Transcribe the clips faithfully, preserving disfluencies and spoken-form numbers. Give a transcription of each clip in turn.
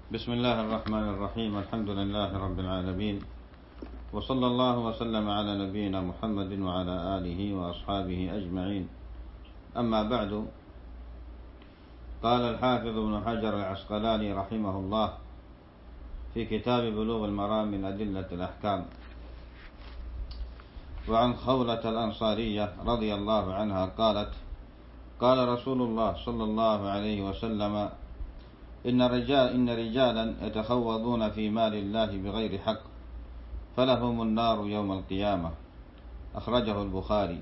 بسم الله الرحمن الرحيم. الحمد لله رب العالمين، وصلى الله وسلم على نبينا محمد وعلى آله وأصحابه أجمعين. أما بعد، قال الحافظ ابن حجر العسقلاني رحمه الله في كتاب بلوغ المرام من أدلة الأحكام: وعن خولة الأنصارية رضي الله عنها قالت: قال رسول الله صلى الله عليه وسلم: إن رجال إن رجالا يتخوضون في مال الله بغير حق فلهم النار يوم القيامة. أخرجه البخاري.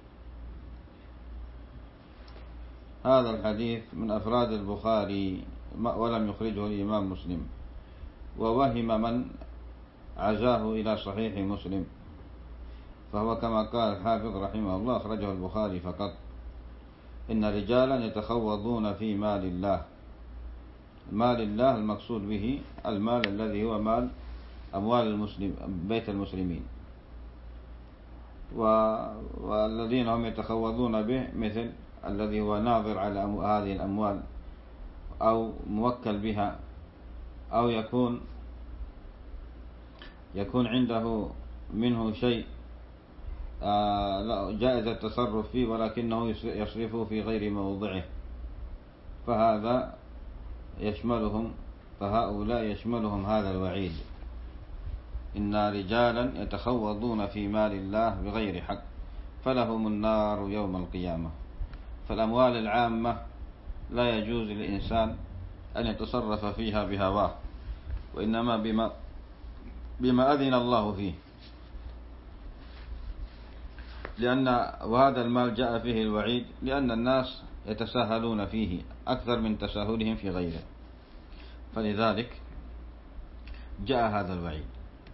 هذا الحديث من أفراد البخاري ولم يخرجه الإمام مسلم، ووهم من عزاه إلى صحيح مسلم، فهو كما قال الحافظ رحمه الله أخرجه البخاري فقط. إن رجالا يتخوضون في مال الله. مال الله المقصود به المال الذي هو مال أموال المسلم بيت المسلمين، والذين هم يتخوضون به مثل الذي هو ناظر على هذه الأموال أو موكل بها، أو يكون يكون عنده منه شيء جائز التصرف فيه ولكنه يصرفه في غير موضعه، فهذا يشملهم فهؤلاء يشملهم هذا الوعيد: إن رجالا يتخوضون في مال الله بغير حق فلهم النار يوم القيامة. فالأموال العامة لا يجوز للإنسان أن يتصرف فيها بهواه، وإنما بما, بما أذن الله فيه، لأن وهذا المال جاء فيه الوعيد لأن الناس يتساهلون فيه أكثر من تساهلهم في غيره، فلذلك جاء هذا الوعيد.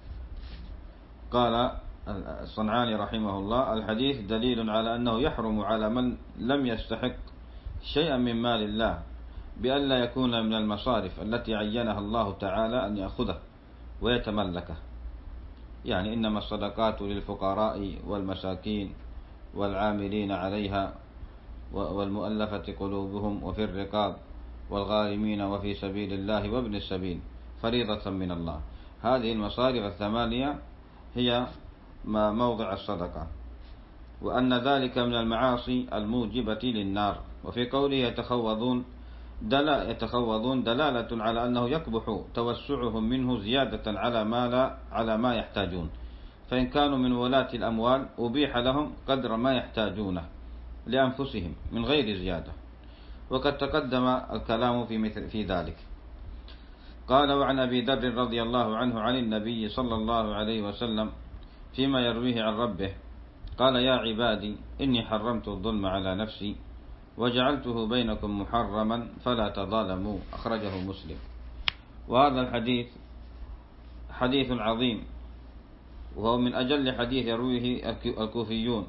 قال الصنعاني رحمه الله: الحديث دليل على أنه يحرم على من لم يستحق شيئا من مال الله بألا يكون من المصارف التي عينها الله تعالى أن يأخذه ويتملكه، يعني إنما الصدقات للفقراء والمساكين والعاملين عليها والمؤلفة قلوبهم وفي الرقاب والغارمين وفي سبيل الله وابن السبيل فريضة من الله. هذه المصارف الثمانية هي ما موضع الصدقة، وأن ذلك من المعاصي الموجبة للنار. وفي قوله يتخوضون دل يتخوضون دلالة على أنه يقبح توسعهم منه زيادة على ما لا على ما يحتاجون، فإن كانوا من ولاة الأموال أبيح لهم قدر ما يحتاجونه لأنفسهم من غير زيادة، وقد تقدم الكلام في مثل في ذلك. قال: وعن أبي ذر رضي الله عنه عن النبي صلى الله عليه وسلم فيما يرويه عن ربه قال: يا عبادي إني حرمت الظلم على نفسي وجعلته بينكم محرما فلا تظالموا. أخرجه مسلم. وهذا الحديث حديث عظيم، وهو من أجل حديث يرويه الكوفيون.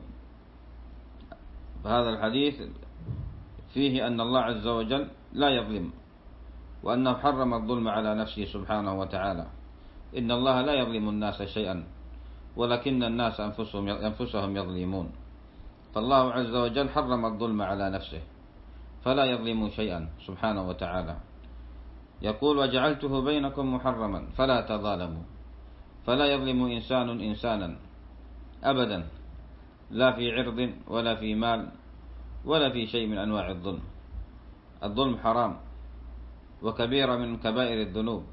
فهذا الحديث فيه أن الله عز وجل لا يظلم، وأنه حرم الظلم على نفسه سبحانه وتعالى. إن الله لا يظلم الناس شيئا ولكن الناس أنفسهم أنفسهم يظلمون. فالله عز وجل حرم الظلم على نفسه فلا يظلم شيئا سبحانه وتعالى. يقول: وجعلته بينكم محرما فلا تظالموا. فلا يظلم إنسان إنسانا أبدا، لا في عرض ولا في مال ولا في شيء من أنواع الظلم. الظلم حرام وكبيرة من كبائر الذنوب.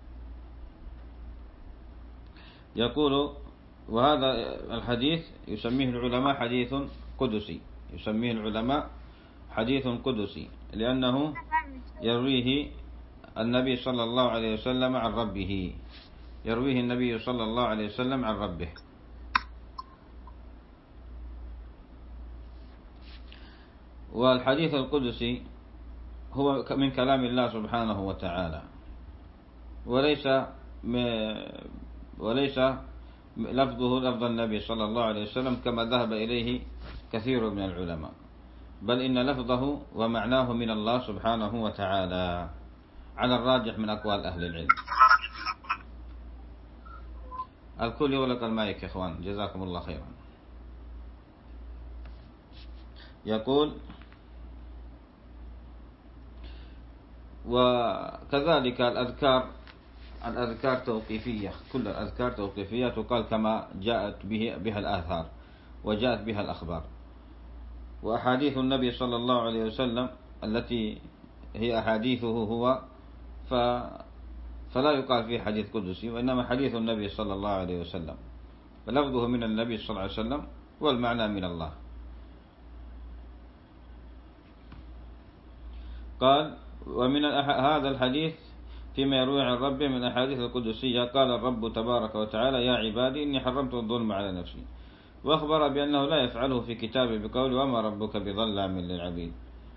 يقول: وهذا الحديث يسميه العلماء حديث قدسي يسميه العلماء حديث قدسي لأنه يرويه النبي صلى الله عليه وسلم عن ربه يرويه النبي صلى الله عليه وسلم عن ربه. والحديث القدسي هو من كلام الله سبحانه وتعالى، وليس وليس لفظه لفظ النبي صلى الله عليه وسلم كما ذهب إليه كثير من العلماء، بل إن لفظه ومعناه من الله سبحانه وتعالى على الراجح من أقوال أهل العلم. الكل يغلق المايك يا إخوان، جزاكم الله خيرا. يقول: وكذلك الأذكار الأذكار توقيفية، كل الأذكار توقيفية تقال كما جاءت به بها الآثار وجاءت بها الأخبار. وأحاديث النبي صلى الله عليه وسلم التي هي أحاديثه هو ف فلا يقال فيه حديث قدسي، وإنما حديث النبي صلى الله عليه وسلم، فلفظه من النبي صلى الله عليه وسلم والمعنى من الله. قال: ومن هذا الحديث فيما يروي عن ربه من الأحاديث القدسية قال الرب تبارك وتعالى: يا عبادي إني حرمت الظلم على نفسي، وأخبر بأنه لا يفعله في كتابه بقوله: وما ربك بظلام للعبيد.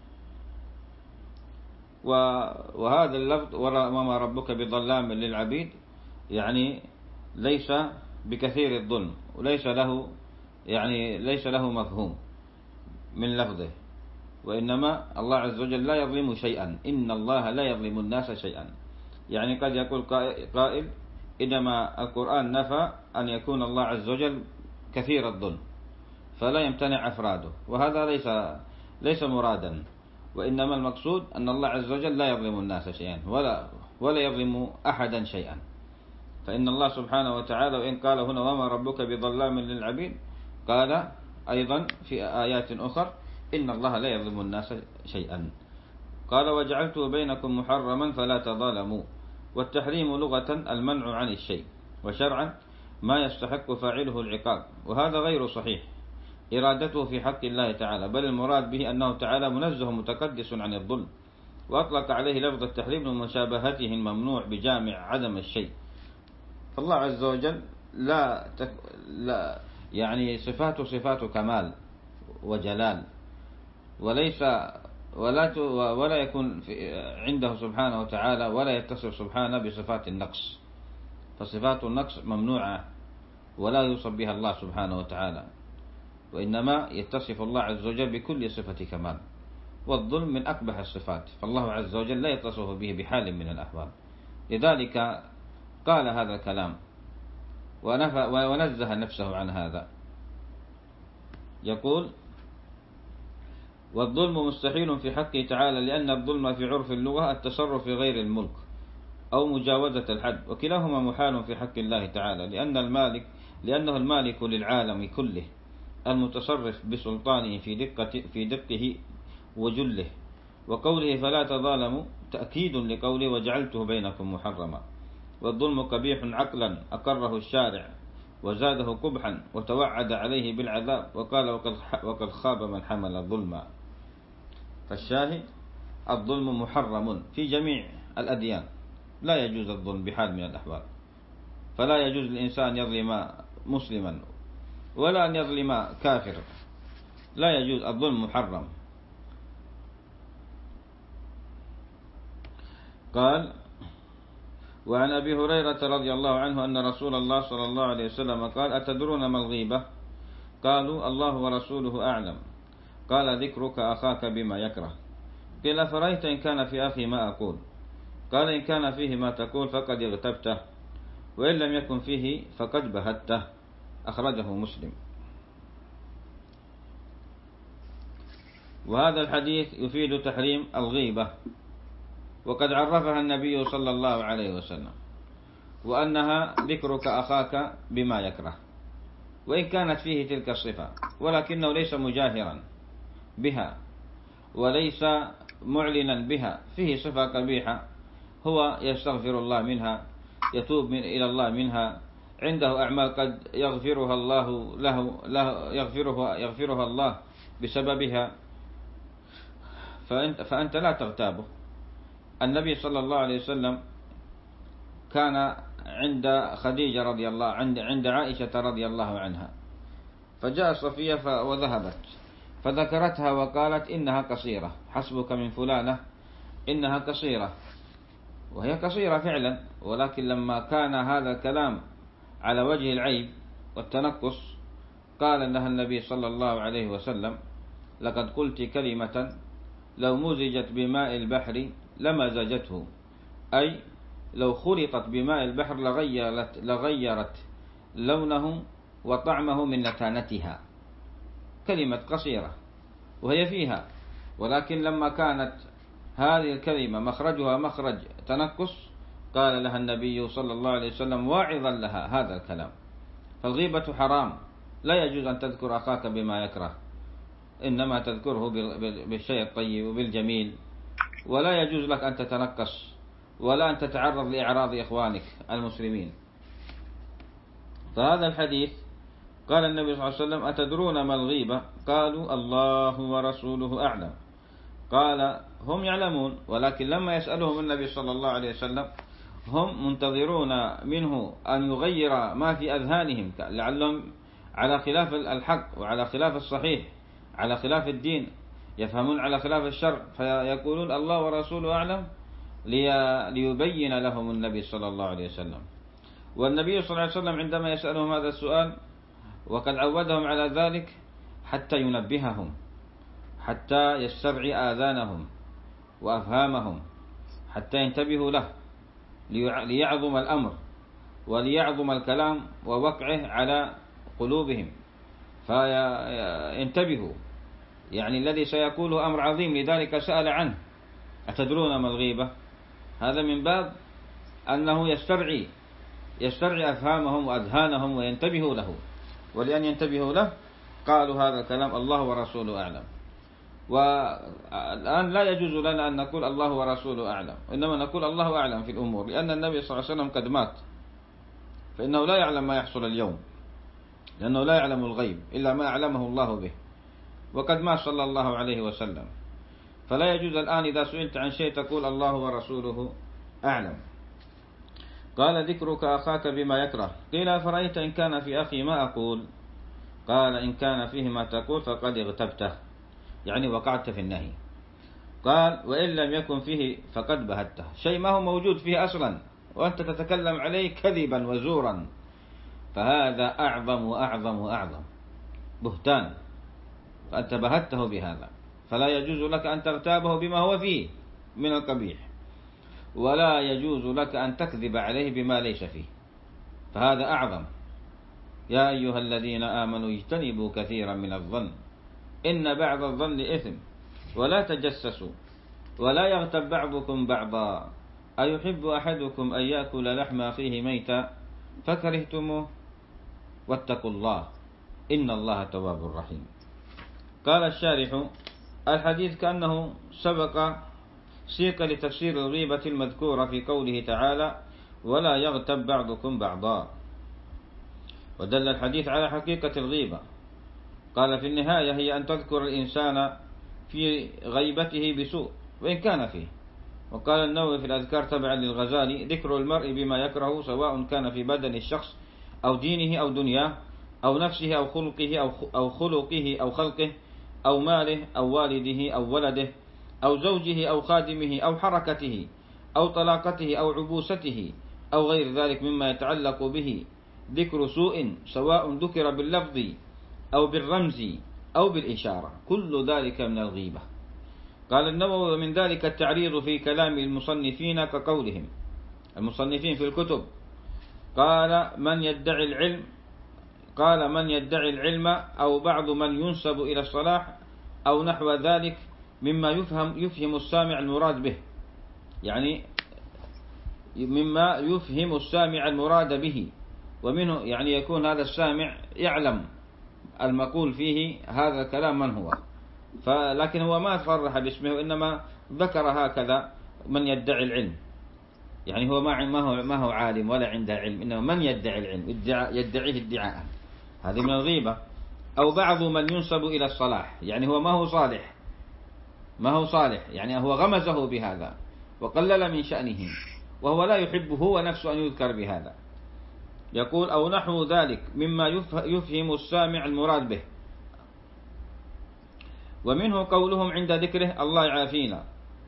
وهذا اللفظ وما ربك بظلام للعبيد يعني ليس بكثير الظلم، وليس له يعني ليس له مفهوم من لفظه، وإنما الله عز وجل لا يظلم شيئا، إن الله لا يظلم الناس شيئا. يعني قد يقول قائل: إنما القرآن نفى أن يكون الله عز وجل كثير الظلم فلا يمتنع أفراده، وهذا ليس ليس مرادا، وإنما المقصود أن الله عز وجل لا يظلم الناس شيئا ولا ولا يظلم أحدا شيئا. فإن الله سبحانه وتعالى وإن قال هنا وما ربك بظلام للعبيد، قال أيضا في آيات أخرى إن الله لا يظلم الناس شيئا. قال: وجعلته بينكم محرما فلا تظالموا. والتحريم لغة المنع عن الشيء، وشرعا ما يستحق فاعله العقاب، وهذا غير صحيح إرادته في حق الله تعالى، بل المراد به أنه تعالى منزه متقدس عن الظلم، وأطلق عليه لفظ التحريم لمشابهته الممنوع بجامع عدم الشيء. فالله عز وجل لا, تك... لا يعني صفاته صفات كمال وجلال، وليس ولا ت... ولا يكون في عنده سبحانه وتعالى ولا يتصف سبحانه بصفات النقص، فصفات النقص ممنوعة ولا يوصف بها الله سبحانه وتعالى، وإنما يتصف الله عز وجل بكل صفة كمال. والظلم من أقبح الصفات، فالله عز وجل لا يتصف به بحال من الأحوال، لذلك قال هذا الكلام ونزه نفسه عن هذا. يقول: والظلم مستحيل في حقه تعالى، لأن الظلم في عرف اللغة التصرف في غير الملك أو مجاوزة الحد، وكلاهما محال في حق الله تعالى، لأن المالك لأنه المالك للعالم كله، المتصرف بسلطانه في دقة في دقه وجله. وقوله فلا تظالموا تأكيد لقوله وجعلته بينكم محرما. والظلم قبيح عقلا أقره الشارع وزاده قبحا وتوعد عليه بالعذاب، وقال وقد خاب من حمل ظلما. فالشاهد الظلم محرم في جميع الأديان، لا يجوز الظلم بحال من الأحوال، فلا يجوز للإنسان يظلم مسلما ولا أن يظلم كافر، لا يجوز، الظلم محرم. قال: وعن أبي هريرة رضي الله عنه أن رسول الله صلى الله عليه وسلم قال: أتدرون ما الغيبة؟ قالوا: الله ورسوله أعلم. قال: ذكرك أخاك بما يكره. قيل: فرأيت إن كان في أخي ما أقول؟ قال: إن كان فيه ما تقول فقد اغتبته، وإن لم يكن فيه فقد بهته. أخرجه مسلم. وهذا الحديث يفيد تحريم الغيبة، وقد عرفها النبي صلى الله عليه وسلم، وأنها ذكرك أخاك بما يكره، وإن كانت فيه تلك الصفة، ولكنه ليس مجاهرا بها وليس معلنا بها، فيه صفة قبيحة هو يستغفر الله منها، يتوب من إلى الله منها، عنده أعمال قد يغفرها الله له, له يغفرها, يغفرها الله بسببها، فأنت, فأنت لا تغتابه. النبي صلى الله عليه وسلم كان عند خديجة رضي الله عند عند عائشة رضي الله عنها، فجاء صفية وذهبت فذكرتها وقالت: إنها قصيرة، حسبك من فلانة إنها قصيرة، وهي قصيرة فعلا، ولكن لما كان هذا الكلام على وجه العيب والتنقص قال لها النبي صلى الله عليه وسلم: لقد قلت كلمة لو مزجت بماء البحر لمزجته، أي لو خلطت بماء البحر لغيرت, لغيرت لونه وطعمه من نتانتها. كلمة قصيرة وهي فيها، ولكن لما كانت هذه الكلمة مخرجها مخرج تنكس، قال لها النبي صلى الله عليه وسلم واعظا لها هذا الكلام. فالغيبة حرام، لا يجوز أن تذكر أخاك بما يكره، إنما تذكره بالشيء الطيب وبالجميل، ولا يجوز لك أن تتنكس ولا أن تتعرض لإعراض إخوانك المسلمين. فهذا الحديث قال النبي صلى الله عليه وسلم أتدرون ما الغيبة؟ قالوا الله ورسوله أعلم. قال هم يعلمون، ولكن لما يسألهم النبي صلى الله عليه وسلم هم منتظرون منه أن يغير ما في أذهانهم، لعلهم على خلاف الحق وعلى خلاف الصحيح، على خلاف الدين، يفهمون على خلاف الشرع، فيقولون الله ورسوله أعلم ليبين لهم النبي صلى الله عليه وسلم. والنبي صلى الله عليه وسلم عندما يسألهم هذا السؤال وقد عودهم على ذلك حتى ينبههم، حتى يسترعي آذانهم وأفهامهم، حتى ينتبهوا له، ليعظم الأمر وليعظم الكلام ووقعه على قلوبهم، فينتبهوا. يعني الذي سيقول أمر عظيم، لذلك سأل عنه أتدرون ما الغيبة؟ هذا من باب أنه يسترعي يسترعي أفهامهم وأذهانهم وينتبهوا له، ولأن ينتبهوا له قالوا هذا الكلام الله ورسوله أعلم. والآن لا يجوز لنا أن نقول الله ورسوله أعلم، إنما نقول الله أعلم في الأمور، لأن النبي صلى الله عليه وسلم قد مات، فإنه لا يعلم ما يحصل اليوم، لأنه لا يعلم الغيب إلا ما أعلمه الله به، وقد مات صلى الله عليه وسلم. فلا يجوز الآن إذا سئلت عن شيء تقول الله ورسوله أعلم. قال ذكرك أخاك بما يكره. قيل أفرأيت إن كان في أخي ما أقول؟ قال إن كان فيه ما تقول فقد اغتبته، يعني وقعت في النهي. قال وإن لم يكن فيه فقد بهته، شيء ما هو موجود فيه أصلا وأنت تتكلم عليه كذبا وزورا، فهذا أعظم وأعظم وأعظم بهتان، فأنت بهته بهذا، فلا يجوز لك أن تغتابه بما هو فيه من القبيح، ولا يجوز لك أن تكذب عليه بما ليس فيه، فهذا أعظم. يا أيها الذين آمنوا اجتنبوا كثيرا من الظن إن بعض الظن إثم ولا تجسسوا ولا يغتب بعضكم بعضا أيحب أحدكم أن يأكل لحم أخيه ميتا فكرهتموه واتقوا الله إن الله تواب رحيم. قال الشارح الحديث كأنه سبق سيق لتفسير الغيبة المذكورة في قوله تعالى ولا يغتب بعضكم بعضا، ودل الحديث على حقيقة الغيبة. قال في النهاية هي أن تذكر الإنسان في غيبته بسوء وإن كان فيه. وقال النووي في الأذكار تبعا للغزالي ذكر المرء بما يكره سواء كان في بدن الشخص أو دينه أو دنياه أو نفسه أو خلقه أو خلقه أو خلقه أو ماله أو والده أو ولده أو زوجه أو خادمه أو حركته أو طلاقته أو عبوسته أو غير ذلك مما يتعلق به ذكر سوء سواء ذكر باللفظ أو بالرمز أو بالإشارة، كل ذلك من الغيبة. قال النووي ومن ذلك التعريض في كلام المصنفين كقولهم المصنفين في الكتب قال من يدعي العلم قال من يدعي العلم أو بعض من ينسب إلى الصلاح أو نحو ذلك مما يفهم يفهم السامع المراد به، يعني مما يفهم السامع المراد به، ومنه يعني يكون هذا السامع يعلم المقول فيه هذا الكلام من هو، فلكن هو ما صرح باسمه إنما ذكر هكذا من يدعي العلم، يعني هو ما هو ما هو عالم ولا عنده علم، إنما من يدعي العلم يدعيه ادعاء، هذه من الغيبة. أو بعض من ينسب إلى الصلاح، يعني هو ما هو صالح ما هو صالح يعني هو غمزه بهذا وقلل من شأنه وهو لا يحب هو نفسه أن يذكر بهذا. يقول أو نحو ذلك مما يفهم السامع المراد به. ومنه قولهم عند ذكره الله يعافينا،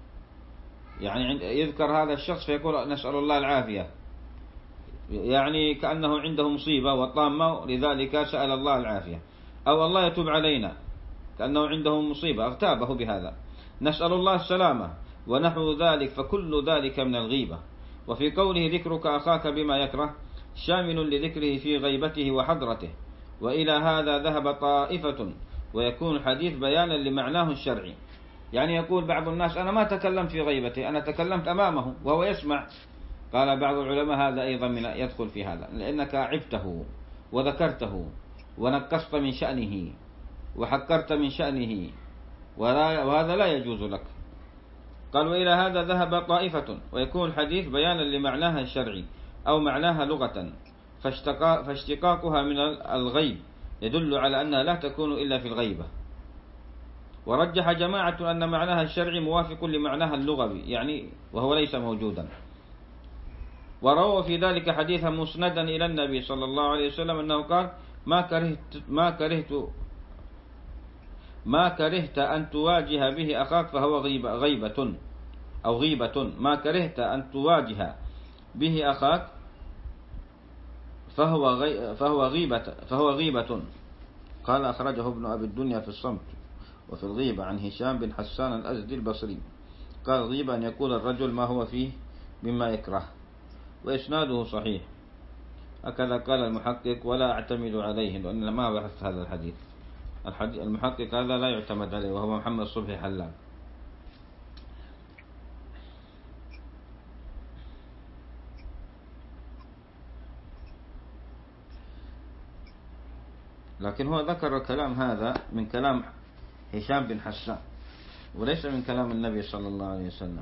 يعني يذكر هذا الشخص فيقول نسأل الله العافية، يعني كأنه عنده مصيبة وطامة لذلك سأل الله العافية. أو الله يتوب علينا كأنه عنده مصيبة اغتابه بهذا، نسأل الله السلامة ونحو ذلك، فكل ذلك من الغيبة. وفي قوله ذكرك أخاك بما يكره شامل لذكره في غيبته وحضرته، وإلى هذا ذهب طائفة، ويكون الحديث بيانا لمعناه الشرعي. يعني يقول بعض الناس أنا ما تكلمت في غيبته، أنا تكلمت أمامه وهو يسمع. قال بعض العلماء هذا أيضا من يدخل في هذا، لأنك عبته وذكرته ونقصت من شأنه وحكرت من شأنه، وهذا لا يجوز لك. قال وإلى هذا ذهب طائفة، ويكون الحديث بيانا لمعناها الشرعي أو معناها لغة، فاشتقاقها من الغيب يدل على أنها لا تكون إلا في الغيبة. ورجح جماعة أن معناها الشرعي موافق لمعناها اللغوي، يعني وهو ليس موجودا. وروى في ذلك حديثا مسندا إلى النبي صلى الله عليه وسلم أنه قال ما كرهت ما كرهت ما كرهت أن تواجه به أخاك فهو غيبة, غيبة أو غيبة ما كرهت أن تواجه به أخاك فهو غي فهو غيبة فهو غيبة. قال أخرجه ابن أبي الدنيا في الصمت وفي الغيبة عن هشام بن حسان الأزدي البصري. قال غيبة أن يقول الرجل ما هو فيه مما يكره، وإسناده صحيح. هكذا قال المحقق ولا أعتمد عليه، لأن ما بحث هذا الحديث. المحقق هذا لا يعتمد عليه، وهو محمد صبحي حلال. لكن هو ذكر الكلام هذا من كلام هشام بن حسان وليس من كلام النبي صلى الله عليه وسلم.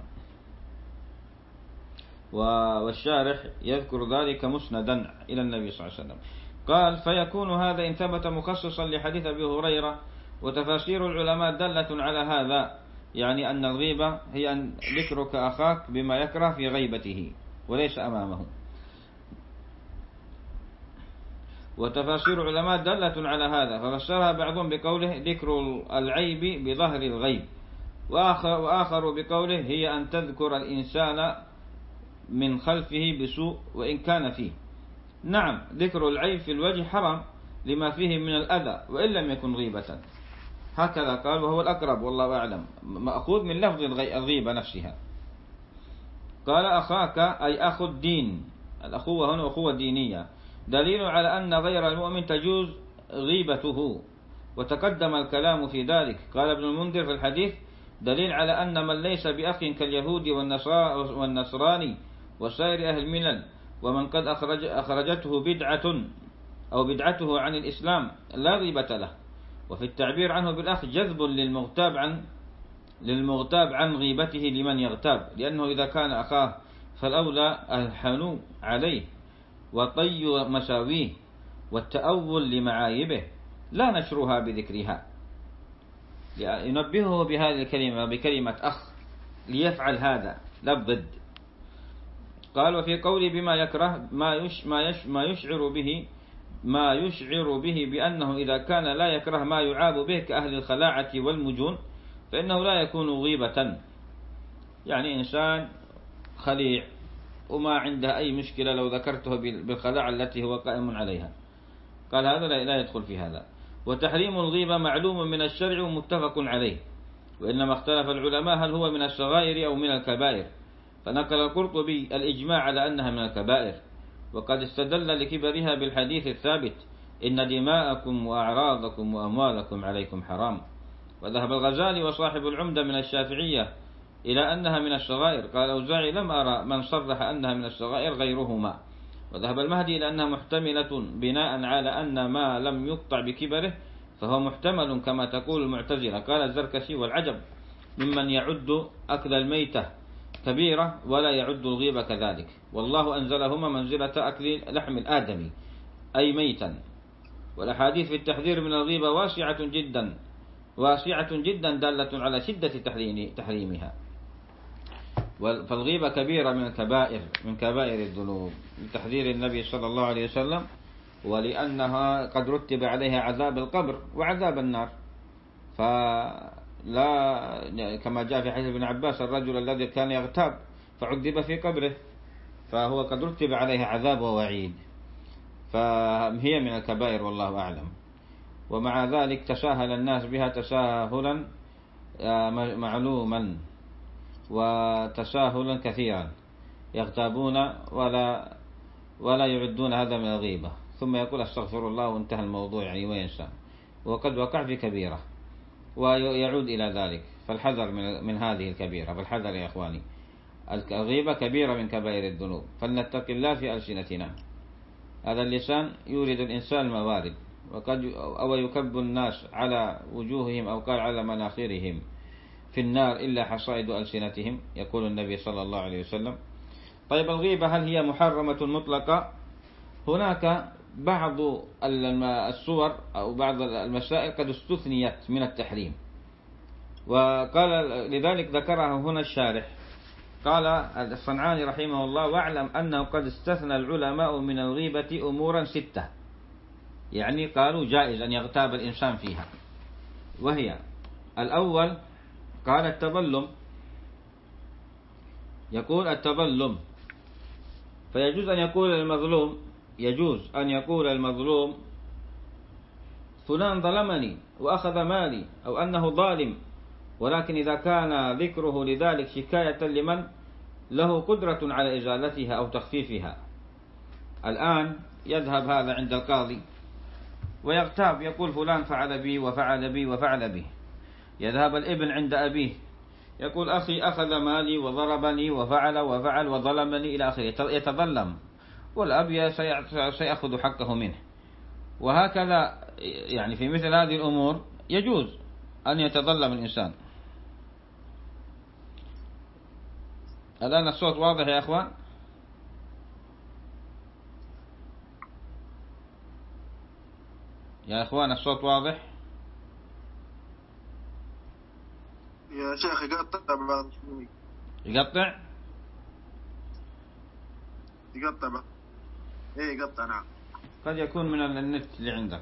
والشارح يذكر ذلك مسندا إلى النبي صلى الله عليه وسلم. قال فيكون هذا إن ثبت مخصصا لحديث أبي هريرة. وتفاسير العلماء دلة على هذا، يعني أن الغيبة هي أن ذكرك أخاك بما يكره في غيبته وليس أمامه. وتفاسير العلماء دلة على هذا، ففسرها بعضهم بقوله ذكر العيب بظهر الغيب، وآخر, وآخر بقوله هي أن تذكر الإنسان من خلفه بسوء وإن كان فيه. نعم ذكر العيب في الوجه حرام لما فيه من الأذى وإن لم يكن غيبة، هكذا قال وهو الأقرب والله أعلم، مأخوذ من لفظ الغيبة نفسها. قال أخاك أي أخو الدين، الأخوة هنا أخوة دينية، دليل على أن غير المؤمن تجوز غيبته، وتقدم الكلام في ذلك. قال ابن المنذر في الحديث دليل على أن من ليس بأخ كاليهود والنصراني وسائر أهل الملل ومن قد أخرج أخرجته بدعة أو بدعته عن الإسلام لا غيبة له. وفي التعبير عنه بالأخ جذب للمغتاب عن للمغتاب عن غيبته لمن يغتاب، لأنه إذا كان أخاه فالأولى الحنو عليه وطي مساويه والتأول لمعايبه لا نشرها بذكرها. ينبهه بهذه الكلمة بكلمة أخ ليفعل هذا لا بضد. قال وفي قولي بما يكره ما يش ما يش ما يشعر به ما يشعر به بأنه إذا كان لا يكره ما يعاب به كأهل الخلاعة والمجون فإنه لا يكون غيبة. يعني إنسان خليع وما عنده أي مشكلة لو ذكرته بالخلاعة التي هو قائم عليها، قال هذا لا يدخل في هذا. وتحريم الغيبة معلوم من الشرع ومتفق عليه، وإنما اختلف العلماء هل هو من الصغائر أو من الكبائر، فنقل القرطبي الإجماع على أنها من الكبائر، وقد استدل لكبرها بالحديث الثابت إن دماءكم وأعراضكم وأموالكم عليكم حرام. وذهب الغزالي وصاحب العمدة من الشافعية إلى أنها من الصغائر. قال أوزاعي لم أرى من صرح أنها من الصغائر غيرهما. وذهب المهدي إلى أنها محتملة بناء على أن ما لم يقطع بكبره فهو محتمل كما تقول المعتزلة. قال الزركشي والعجب ممن يعد أكل الميتة كبيرة ولا يعد الغيبة كذلك، والله أنزلهما منزلة أكل لحم الآدمي أي ميتا. والأحاديث في التحذير من الغيبة واسعة جدا واسعة جدا دالة على شدة تحريمها. فالغيبة كبيرة من الكبائر من كبائر الذنوب لتحذير النبي صلى الله عليه وسلم، ولأنها قد رتب عليها عذاب القبر وعذاب النار. فلا كما جاء في حديث ابن عباس الرجل الذي كان يغتاب فعذب في قبره، فهو قد رتب عليها عذاب ووعيد، فهي من الكبائر والله أعلم. ومع ذلك تساهل الناس بها تساهلا معلوما وتساهلا كثيرا، يغتابون ولا ولا يعدون هذا من الغيبة، ثم يقول استغفر الله وانتهى الموضوع يعني وينسى، وقد وقع في كبيرة ويعود إلى ذلك. فالحذر من, من هذه الكبيرة، فالحذر يا إخواني، الغيبة كبيرة من كبائر الذنوب، فلنتق الله في ألسنتنا. هذا اللسان يورد الإنسان الموارد، وقد أو يكب الناس على وجوههم أو قال على مناخرهم في النار إلا حصائد ألسنتهم، يقول النبي صلى الله عليه وسلم. طيب الغيبة هل هي محرمة مطلقة؟ هناك بعض الصور أو بعض المسائل قد استثنيت من التحريم، وقال لذلك ذكرها هنا الشارح. قال الصنعاني رحمه الله: واعلم أنه قد استثنى العلماء من الغيبة أمورا ستة، يعني قالوا جائز أن يغتاب الإنسان فيها، وهي: الأول قال التظلم، يقول التظلم، فيجوز أن يقول المظلوم يجوز أن يقول المظلوم فلان ظلمني وأخذ مالي، أو أنه ظالم، ولكن إذا كان ذكره لذلك شكاية لمن له قدرة على إزالتها أو تخفيفها. الآن يذهب هذا عند القاضي ويغتاب، يقول فلان فعل بي وفعل بي وفعل بي. يذهب الابن عند أبيه يقول أخي أخذ مالي وضربني وفعل وفعل وظلمني إلى آخره، يتظلم، والأب سيأخذ حقه منه. وهكذا يعني في مثل هذه الأمور يجوز أن يتظلم الإنسان. الآن الصوت واضح يا أخوان؟ يا أخوان الصوت واضح؟ يا شيخ يقطع بعض شوي. يقطع؟ يقطع بعض. إيه يقطع نعم. قد يكون من النت اللي عندك.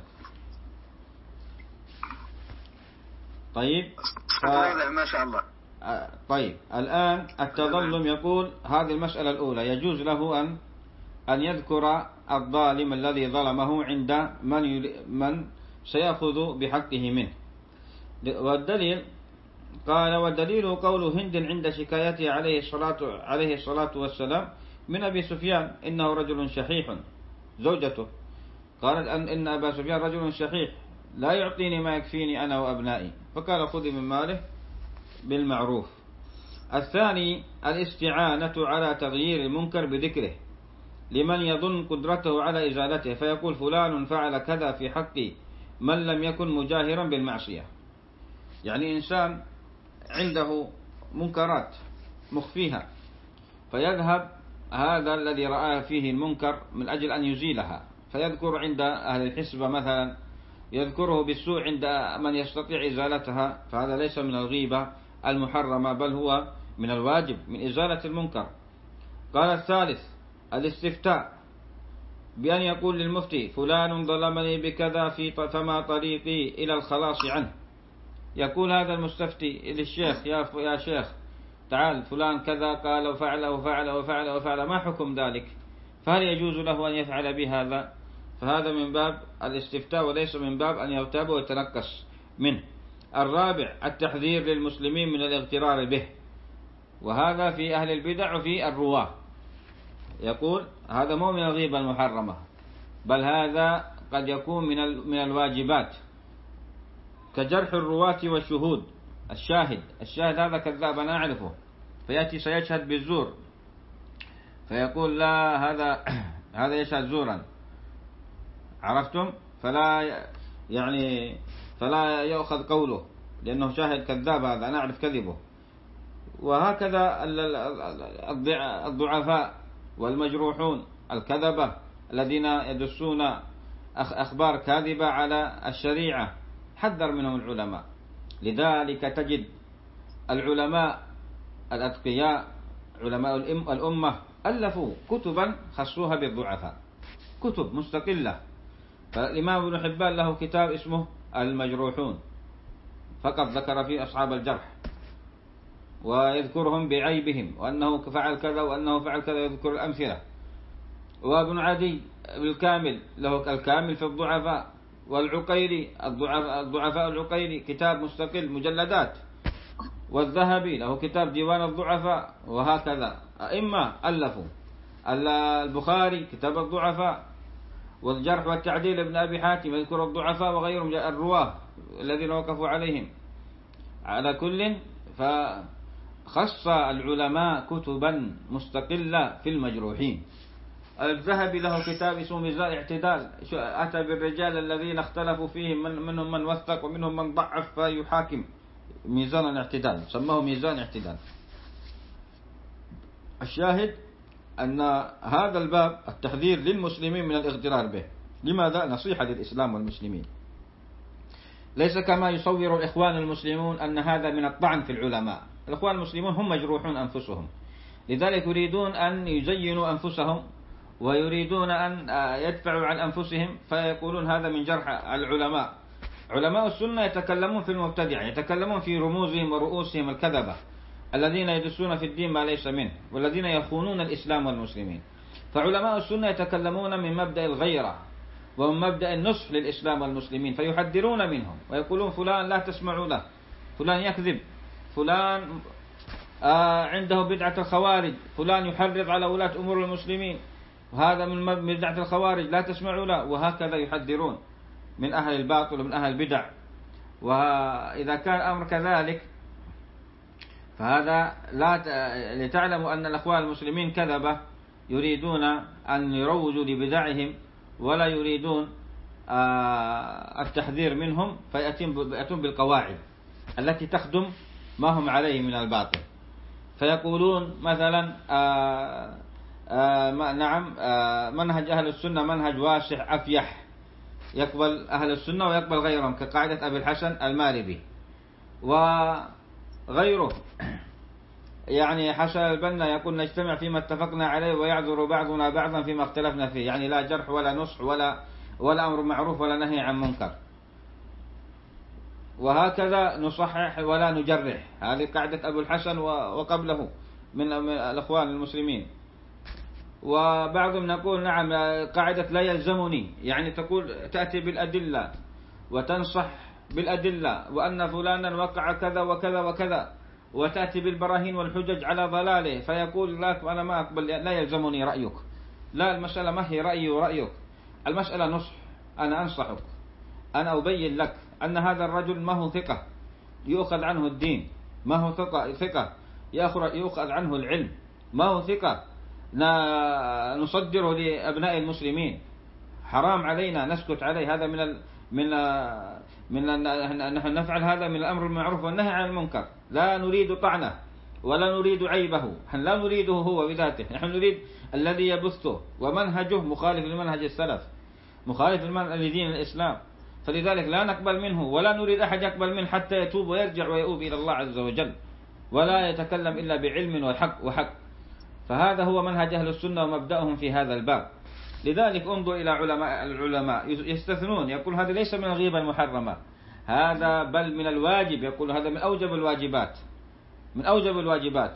طيب ف... ما شاء الله. طيب الآن التظلم، يقول هذه المسألة الأولى يجوز له أن أن يذكر الظالم الذي ظلمه عند من يل... من سيأخذ بحقه منه. والدليل قال: والدليل قول هند عند شكايته عليه الصلاة عليه الصلاة والسلام من أبي سفيان إنه رجل شحيح، زوجته قالت أن إن أبا سفيان رجل شحيح لا يعطيني ما يكفيني أنا وأبنائي، فقال خذي من ماله بالمعروف. الثاني الاستعانة على تغيير المنكر بذكره لمن يظن قدرته على إزالته، فيقول فلان فعل كذا في حق من لم يكن مجاهرا بالمعصية. يعني إنسان عنده منكرات مخفيها، فيذهب هذا الذي رآه فيه المنكر من أجل أن يزيلها، فيذكر عند أهل الحسبة مثلا، يذكره بالسوء عند من يستطيع إزالتها، فهذا ليس من الغيبة المحرمة، بل هو من الواجب من إزالة المنكر. قال الثالث الاستفتاء، بأن يقول للمفتي فلان ظلمني بكذا في فما طريقي إلى الخلاص عنه. يقول هذا المستفتي للشيخ: يا يا شيخ تعال فلان كذا قال وفعل وفعل وفعل وفعل، ما حكم ذلك؟ فهل يجوز له أن يفعل بهذا؟ فهذا من باب الاستفتاء وليس من باب أن يغتاب ويتنقص منه. الرابع التحذير للمسلمين من الاغترار به، وهذا في أهل البدع وفي الرواة. يقول هذا مو من الغيبة المحرمة، بل هذا قد يكون من من الواجبات، كجرح الرواة والشهود. الشاهد الشاهد هذا كذاب أنا أعرفه، فيأتي سيشهد بالزور، فيقول لا هذا هذا يشهد زورا، عرفتم؟ فلا يعني فلا يؤخذ قوله لأنه شاهد كذاب، هذا أنا أعرف كذبه. وهكذا الضعفاء والمجروحون الكذبة الذين يدسون أخبار كاذبة على الشريعة، حذر منهم العلماء. لذلك تجد العلماء الأتقياء علماء الأمة ألفوا كتبا خصوها بالضعفاء، كتب مستقلة. فالإمام ابن حبان له كتاب اسمه المجروحون، فقط ذكر فيه أصحاب الجرح ويذكرهم بعيبهم وأنه فعل كذا وأنه فعل كذا، يذكر الأمثلة. وابن عدي بالكامل له الكامل في الضعفاء، والعقيري الضعفاء العقيري كتاب مستقل مجلدات، والذهبي له كتاب ديوان الضعفاء، وهكذا أئمة ألفوا. البخاري كتاب الضعفاء، والجرح والتعديل ابن أبي حاتم يذكر الضعفاء وغيرهم الرواه الذين وقفوا عليهم. على كل فخص العلماء كتبا مستقلة في المجروحين. الذهبي له كتاب اسمه ميزان الاعتدال، أتى بالرجال الذين اختلفوا فيهم، من منهم من وثق ومنهم من ضعف فيحاكم. ميزان الاعتدال، سماه ميزان الاعتدال. الشاهد أن هذا الباب التحذير للمسلمين من الاغترار به. لماذا؟ نصيحة للإسلام والمسلمين، ليس كما يصور الإخوان المسلمون أن هذا من الطعن في العلماء. الإخوان المسلمون هم مجروحون أنفسهم، لذلك يريدون أن يزينوا أنفسهم ويريدون أن يدفعوا عن أنفسهم، فيقولون هذا من جرح العلماء. علماء السنة يتكلمون في المبتدع، يتكلمون في رموزهم ورؤوسهم الكذبة الذين يدسون في الدين ما ليس منه، والذين يخونون الإسلام والمسلمين. فعلماء السنة يتكلمون من مبدأ الغيرة ومن مبدأ النصح للإسلام والمسلمين، فيحذرون منهم ويقولون فلان لا تسمعوا له، فلان يكذب، فلان آه عنده بدعة الخوارج، فلان يحرض على ولاة أمور المسلمين، وهذا من بدعة الخوارج لا تسمعوا له. وهكذا يحذرون من أهل الباطل ومن أهل البدع. وإذا كان الأمر كذلك فهذا لا لتعلموا أن الأخوان المسلمين كذبة، يريدون أن يروجوا لبدعهم ولا يريدون التحذير منهم، فيأتون بالقواعد التي تخدم ما هم عليه من الباطل. فيقولون مثلا آآ آآ نعم آآ منهج أهل السنة منهج واسع أفيح، يقبل أهل السنة ويقبل غيرهم، كقاعدة أبي الحسن المالبي وغيره. يعني حسن البنا يقول نجتمع فيما اتفقنا عليه ويعذر بعضنا بعضا فيما اختلفنا فيه، يعني لا جرح ولا نصح ولا ولا أمر معروف ولا نهي عن منكر. وهكذا نصحح ولا نجرح، هذه قاعدة أبو الحسن وقبله من الأخوان المسلمين. وبعضهم نقول نعم قاعدة لا يلزمني، يعني تقول تأتي بالأدلة وتنصح بالأدلة وأن فلانا وقع كذا وكذا وكذا، وتأتي بالبراهين والحجج على ضلاله، فيقول لا أنا ما أقبل، لا يلزمني رأيك. لا، المسألة ما هي رأيي ورأيك، المسألة نصح، أنا أنصحك، أنا أبين لك أن هذا الرجل ما هو ثقة يؤخذ عنه الدين، ما هو ثقة ثقة يؤخذ عنه العلم، ما هو ثقة نصدره لأبناء المسلمين، حرام علينا نسكت عليه. هذا من ال من من نحن نفعل هذا من الأمر المعروف والنهي عن المنكر. لا نريد طعنه ولا نريد عيبه، نحن لا نريده هو بذاته، نحن نريد الذي يبثه ومنهجه مخالف لمنهج السلف، مخالف لدين الإسلام، فلذلك لا نقبل منه ولا نريد أحد يقبل منه حتى يتوب ويرجع ويؤوب إلى الله عز وجل، ولا يتكلم إلا بعلم وحق وحق. فهذا هو منهج أهل السنة ومبدأهم في هذا الباب. لذلك انظر إلى علماء العلماء يستثنون، يقول هذا ليس من الغيبة المحرمة، هذا بل من الواجب، يقول هذا من أوجب الواجبات، من أوجب الواجبات.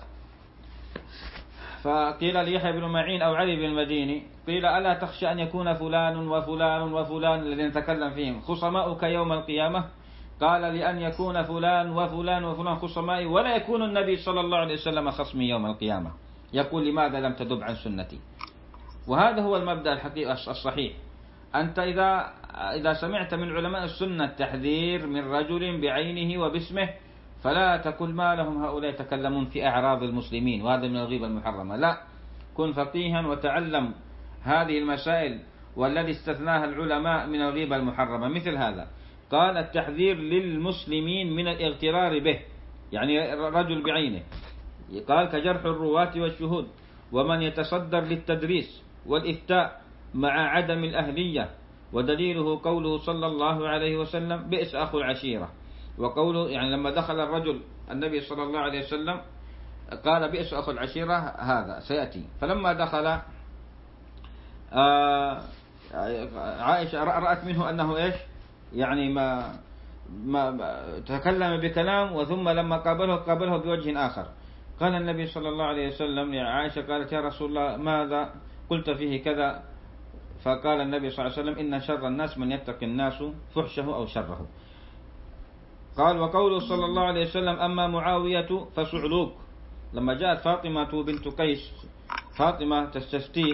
فقيل ليحيى بن معين أو علي بن المديني قيل ألا تخشى أن يكون فلان وفلان وفلان الذين نتكلم فيهم خصماؤك يوم القيامة؟ قال لأن يكون فلان وفلان وفلان خصمائي ولا يكون النبي صلى الله عليه وسلم خصمي يوم القيامة. يقول لماذا لم تدب عن سنتي؟ وهذا هو المبدأ الحقيقي الصحيح. أنت إذا إذا سمعت من علماء السنة التحذير من رجل بعينه وباسمه فلا تقل ما لهم هؤلاء يتكلمون في أعراض المسلمين وهذا من الغيبة المحرمة، لا، كن فقيها وتعلم هذه المسائل والذي استثناها العلماء من الغيبة المحرمة. مثل هذا قال التحذير للمسلمين من الاغترار به، يعني رجل بعينه، قال كجرح الرواة والشهود ومن يتصدر للتدريس والإفتاء مع عدم الأهلية، ودليله قوله صلى الله عليه وسلم بئس أخو العشيرة، وقوله يعني لما دخل الرجل النبي صلى الله عليه وسلم قال بئس أخو العشيرة، هذا سيأتي. فلما دخل عائشة رأت منه أنه إيش يعني ما ما تكلم بكلام، وثم لما قابله قابله بوجه آخر. قال النبي صلى الله عليه وسلم يا عائشة قالت يا رسول الله ماذا قلت فيه كذا؟ فقال النبي صلى الله عليه وسلم إن شر الناس من يتقي الناس فحشه أو شره. قال وقوله صلى الله عليه وسلم أما معاوية فسعلوك، لما جاءت فاطمة بنت قيس فاطمة تستفتيه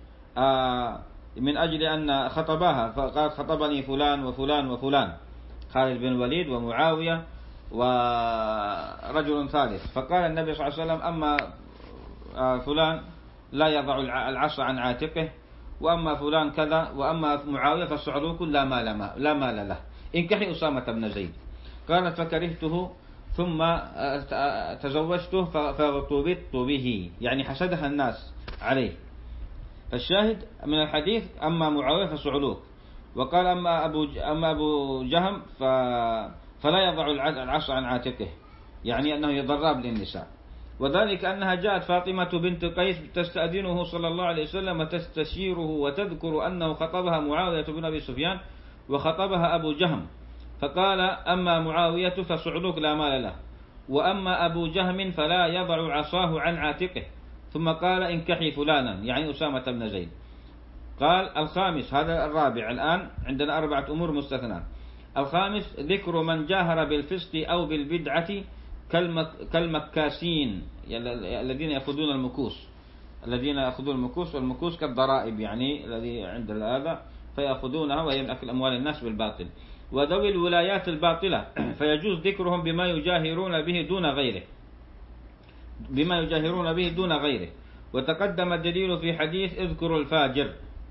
من أجل أن خطبها، فقال خطبني فلان وفلان وفلان، خالد بن الوليد ومعاوية ورجل ثالث، فقال النبي صلى الله عليه وسلم: أما فلان لا يضع العصا عن عاتقه، وأما فلان كذا، وأما معاوية فصعلوك لا مال, ما لا مال له، انكحي أسامة بن زيد. قالت: فكرهته ثم تزوجته فاغتبطت به، يعني حسدها الناس عليه. فالشاهد من الحديث: أما معاوية فصعلوك. وقال: أما أبو, أما أبو جهم فلا يضع العصا عن عاتقه، يعني أنه يضرب للنساء. وذلك أنها جاءت فاطمة بنت قيس تستأذنه صلى الله عليه وسلم وتستشيره وتذكر أنه خطبها معاوية بن أبي سفيان وخطبها أبو جهم، فقال: أما معاوية فصعلوك لا مال له، وأما أبو جهم فلا يضع عصاه عن عاتقه. ثم قال: انكحي فلانا، يعني أسامة بن زيد. قال: الخامس، هذا الرابع، الآن عندنا أربعة أمور مستثنى. الخامس: ذكر من جاهر بالفسق أو بالبدعة كالمك كالمكاسين الذين يأخذون المكوس، الذين يأخذون المكوس، والمكوس كالضرائب يعني الذي عند هذا فيأخذونها وهي من أكل أموال الناس بالباطل. وذوي الولايات الباطلة فيجوز ذكرهم بما يجاهرون به دون غيره، بما يجاهرون به دون غيره. وتقدم الدليل في حديث: اذكروا الفاجر،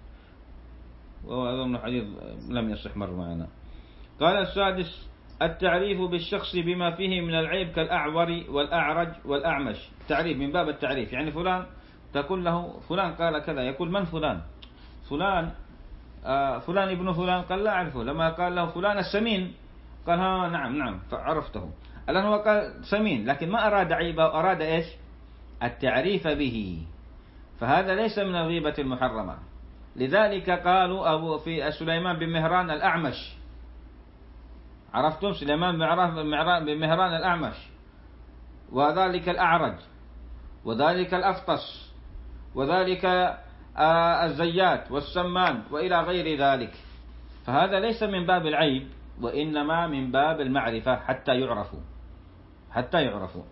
وهذا حديث لم يصح مر معنا. قال: السادس: التعريف بالشخص بما فيه من العيب كالأعور والأعرج والأعمش. تعريف من باب التعريف، يعني فلان تقول له فلان قال كذا، يقول: من فلان؟ فلان آه فلان ابن فلان، قال: لا أعرفه. لما قال له فلان السمين، قال: ها نعم نعم فعرفته. الآن هو قال سمين، لكن ما أراد عيبه، أراد إيش؟ التعريف به، فهذا ليس من الغيبة المحرمة. لذلك قالوا أبو في سليمان بن مهران الأعمش، عرفتم؟ سليمان بن مهران الأعمش، وذلك الأعرج، وذلك الأفطس، وذلك الزيات والسمان وإلى غير ذلك. فهذا ليس من باب العيب، وإنما من باب المعرفة حتى يعرفوا، حتى يعرفوا.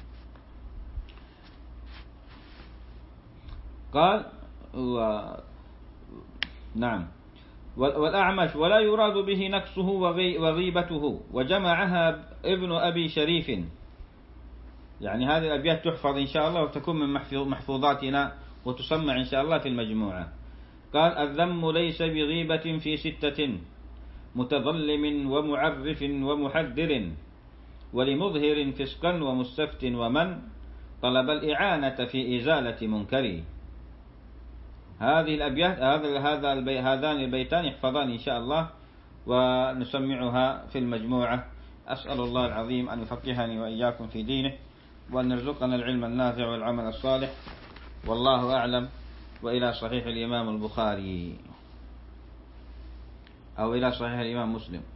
قال: و... نعم. والأعمش ولا يراد به نقصه وغيبته، وجمعها ابن أبي شريف. يعني هذه الأبيات تحفظ إن شاء الله وتكون من محفوظاتنا وتسمع إن شاء الله في المجموعة. قال: الذم ليس بغيبة في ستة: متظلم ومعرف ومحذر، ولمظهر فسقا ومستفت، ومن طلب الإعانة في إزالة منكر. هذه الأبيات، هذا هذا البي هذان البيتان يحفظان إن شاء الله ونسمعها في المجموعة. أسأل الله العظيم أن يفقهني وإياكم في دينه، وأن يرزقنا العلم النافع والعمل الصالح، والله أعلم. وإلى صحيح الإمام البخاري أو إلى صحيح الإمام مسلم.